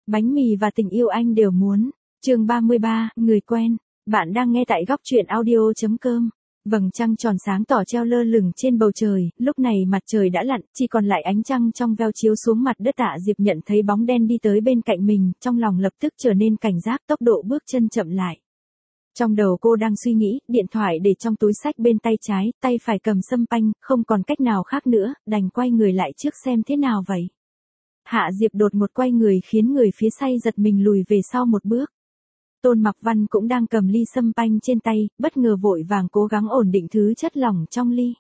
Bánh mì và tình yêu anh đều muốn. Chương 33, người quen. Bạn đang nghe tại góc truyện audio.com. Vầng trăng tròn sáng tỏ treo lơ lửng trên bầu trời, lúc này mặt trời đã lặn, chỉ còn lại ánh trăng trong veo chiếu xuống mặt đất. Tạ Diệp nhận thấy bóng đen đi tới bên cạnh mình, trong lòng lập tức trở nên cảnh giác, tốc độ bước chân chậm lại. Trong đầu cô đang suy nghĩ, điện thoại để trong túi xách bên tay trái, tay phải cầm sâm panh, không còn cách nào khác nữa, đành quay người lại trước xem thế nào vậy. Hạ Diệp đột một quay người khiến người phía sau giật mình lùi về sau một bước. Tôn Mặc Văn cũng đang cầm ly sâm panh trên tay, bất ngờ vội vàng cố gắng ổn định thứ chất lỏng trong ly.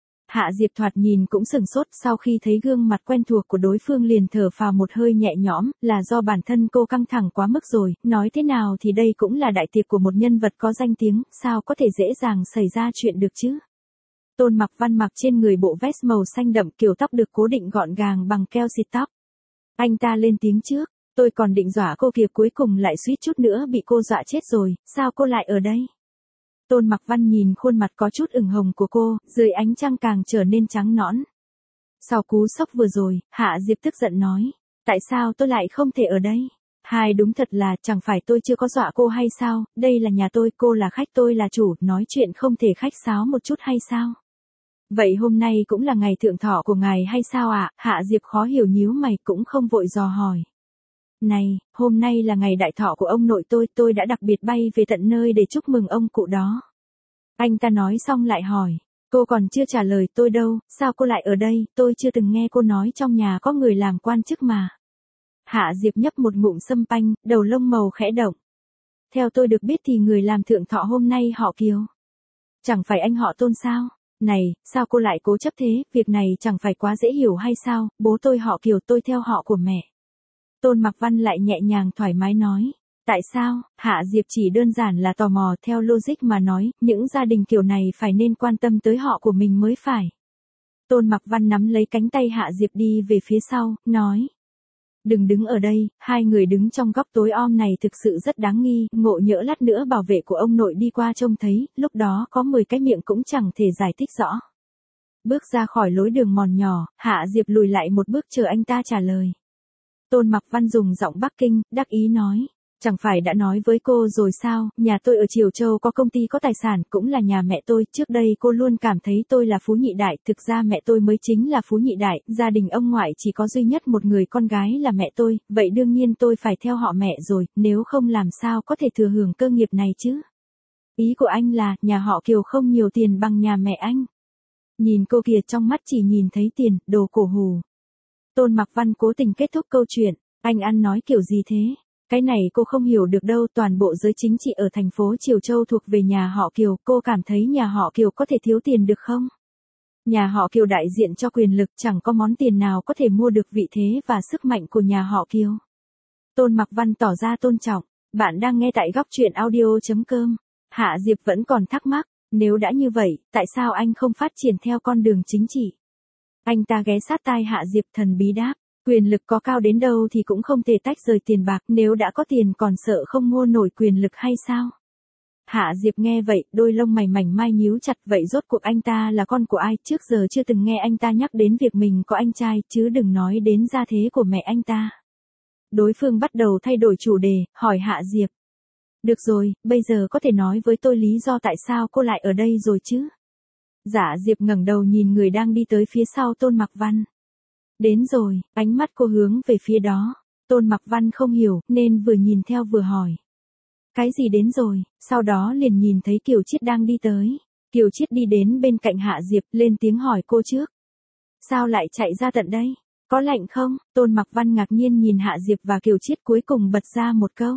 Hạ Diệp thoạt nhìn cũng sừng sốt, sau khi thấy gương mặt quen thuộc của đối phương liền thở phào một hơi nhẹ nhõm, là do bản thân cô căng thẳng quá mức rồi, nói thế nào thì đây cũng là đại tiệc của một nhân vật có danh tiếng, sao có thể dễ dàng xảy ra chuyện được chứ. Tôn Mặc Văn mặc trên người bộ vest màu xanh đậm, kiểu tóc được cố định gọn gàng bằng keo xịt tóc. Anh ta lên tiếng trước, tôi còn định dọa cô kìa, cuối cùng lại suýt chút nữa bị cô dọa chết rồi, sao cô lại ở đây? Tôn Mặc Văn nhìn khuôn mặt có chút ửng hồng của cô, dưới ánh trăng càng trở nên trắng nõn. Sau cú sốc vừa rồi, Hạ Diệp tức giận nói, tại sao tôi lại không thể ở đây? Đúng thật là, chẳng phải tôi chưa có dọa cô hay sao, đây là nhà tôi, cô là khách, tôi là chủ, nói chuyện không thể khách sáo một chút hay sao? Vậy hôm nay cũng là ngày thượng thọ của ngài hay sao ạ? Hạ Diệp khó hiểu nhíu mày, cũng không vội dò hỏi. Này, hôm nay là ngày đại thọ của ông nội tôi đã đặc biệt bay về tận nơi để chúc mừng ông cụ đó. Anh ta nói xong lại hỏi, cô còn chưa trả lời tôi đâu, sao cô lại ở đây, tôi chưa từng nghe cô nói trong nhà có người làm quan chức mà. Hạ Diệp nhấp một ngụm sâm panh, đầu lông màu khẽ động. Theo tôi được biết thì người làm thượng thọ hôm nay họ Kiều. Chẳng phải anh họ Tôn sao? Này, sao cô lại cố chấp thế, việc này chẳng phải quá dễ hiểu hay sao, bố tôi họ Kiều, tôi theo họ của mẹ. Tôn Mặc Văn lại nhẹ nhàng thoải mái nói, tại sao? Hạ Diệp chỉ đơn giản là tò mò, theo logic mà nói, những gia đình kiểu này phải nên quan tâm tới họ của mình mới phải. Tôn Mặc Văn nắm lấy cánh tay Hạ Diệp đi về phía sau, nói, đừng đứng ở đây, hai người đứng trong góc tối om này thực sự rất đáng nghi, ngộ nhỡ lát nữa bảo vệ của ông nội đi qua trông thấy, lúc đó có 10 cái miệng cũng chẳng thể giải thích rõ. Bước ra khỏi lối đường mòn nhỏ, Hạ Diệp lùi lại một bước chờ anh ta trả lời. Tôn Mặc Văn dùng giọng Bắc Kinh, đắc ý nói, chẳng phải đã nói với cô rồi sao, nhà tôi ở Triều Châu có công ty có tài sản, cũng là nhà mẹ tôi, trước đây cô luôn cảm thấy tôi là phú nhị đại, thực ra mẹ tôi mới chính là phú nhị đại, gia đình ông ngoại chỉ có duy nhất một người con gái là mẹ tôi, vậy đương nhiên tôi phải theo họ mẹ rồi, nếu không làm sao có thể thừa hưởng cơ nghiệp này chứ. Ý của anh là, nhà họ Kiều không nhiều tiền bằng nhà mẹ anh. Nhìn cô kìa, trong mắt chỉ nhìn thấy tiền, đồ cổ hủ. Tôn Mặc Văn cố tình kết thúc câu chuyện, anh ăn nói kiểu gì thế? Cái này cô không hiểu được đâu, toàn bộ giới chính trị ở thành phố Triều Châu thuộc về nhà họ Kiều, cô cảm thấy nhà họ Kiều có thể thiếu tiền được không? Nhà họ Kiều đại diện cho quyền lực, chẳng có món tiền nào có thể mua được vị thế và sức mạnh của nhà họ Kiều. Tôn Mặc Văn tỏ ra tôn trọng, bạn đang nghe tại góc truyện audio.com. Hạ Diệp vẫn còn thắc mắc, nếu đã như vậy, tại sao anh không phát triển theo con đường chính trị? Anh ta ghé sát tai Hạ Diệp, thần bí đáp, quyền lực có cao đến đâu thì cũng không thể tách rời tiền bạc, nếu đã có tiền còn sợ không mua nổi quyền lực hay sao? Hạ Diệp nghe vậy, đôi lông mày mảnh mai nhíu chặt, vậy rốt cuộc anh ta là con của ai, trước giờ chưa từng nghe anh ta nhắc đến việc mình có anh trai, chứ đừng nói đến gia thế của mẹ anh ta. Đối phương bắt đầu thay đổi chủ đề, hỏi Hạ Diệp. Được rồi, bây giờ có thể nói với tôi lý do tại sao cô lại ở đây rồi chứ? Dạ Diệp ngẩng đầu nhìn người đang đi tới phía sau Tôn Mặc Văn. Đến rồi, ánh mắt cô hướng về phía đó. Tôn Mặc Văn không hiểu, nên vừa nhìn theo vừa hỏi. Cái gì đến rồi, sau đó liền nhìn thấy Kiều Chiết đang đi tới. Kiều Chiết đi đến bên cạnh Hạ Diệp, lên tiếng hỏi cô trước. Sao lại chạy ra tận đây? Có lạnh không? Tôn Mặc Văn ngạc nhiên nhìn Hạ Diệp và Kiều Chiết, cuối cùng bật ra một câu.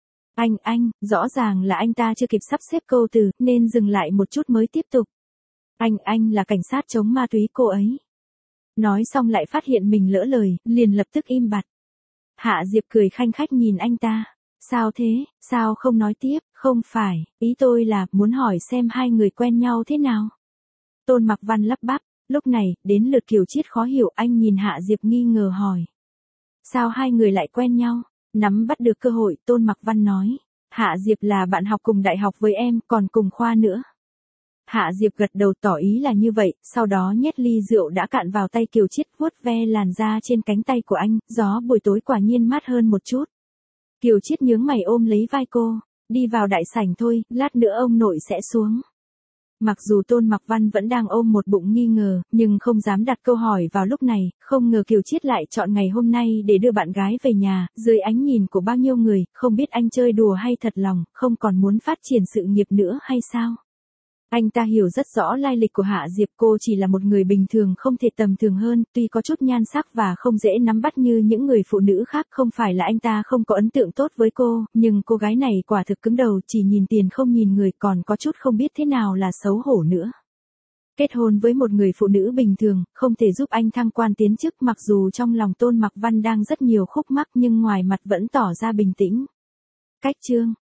Anh, rõ ràng là anh ta chưa kịp sắp xếp câu từ, nên dừng lại một chút mới tiếp tục. Anh là cảnh sát chống ma túy cô ấy. Nói xong lại phát hiện mình lỡ lời, liền lập tức im bặt. Hạ Diệp cười khanh khách nhìn anh ta. Sao thế, sao không nói tiếp, không phải, ý tôi là muốn hỏi xem hai người quen nhau thế nào. Tôn Mặc Văn lắp bắp, lúc này, đến lượt Kiều Chiết khó hiểu, anh nhìn Hạ Diệp nghi ngờ hỏi. Sao hai người lại quen nhau? Nắm bắt được cơ hội, Tôn Mặc Văn nói. Hạ Diệp là bạn học cùng đại học với em, còn cùng khoa nữa. Hạ Diệp gật đầu tỏ ý là như vậy, sau đó nhét ly rượu đã cạn vào tay Kiều Chiết, vuốt ve làn da trên cánh tay của anh, gió buổi tối quả nhiên mát hơn một chút. Kiều Chiết nhướng mày ôm lấy vai cô, đi vào đại sảnh thôi, lát nữa ông nội sẽ xuống. Mặc dù Tôn Mặc Văn vẫn đang ôm một bụng nghi ngờ, nhưng không dám đặt câu hỏi vào lúc này, không ngờ Kiều Chiết lại chọn ngày hôm nay để đưa bạn gái về nhà, dưới ánh nhìn của bao nhiêu người, không biết anh chơi đùa hay thật lòng, không còn muốn phát triển sự nghiệp nữa hay sao? Anh ta hiểu rất rõ lai lịch của Hạ Diệp, cô chỉ là một người bình thường không thể tầm thường hơn, tuy có chút nhan sắc và không dễ nắm bắt như những người phụ nữ khác, không phải là anh ta không có ấn tượng tốt với cô, nhưng cô gái này quả thực cứng đầu, chỉ nhìn tiền không nhìn người, còn có chút không biết thế nào là xấu hổ nữa. Kết hôn với một người phụ nữ bình thường, không thể giúp anh thăng quan tiến chức, mặc dù trong lòng Tôn Mặc Văn đang rất nhiều khúc mắc nhưng ngoài mặt vẫn tỏ ra bình tĩnh. Cách chương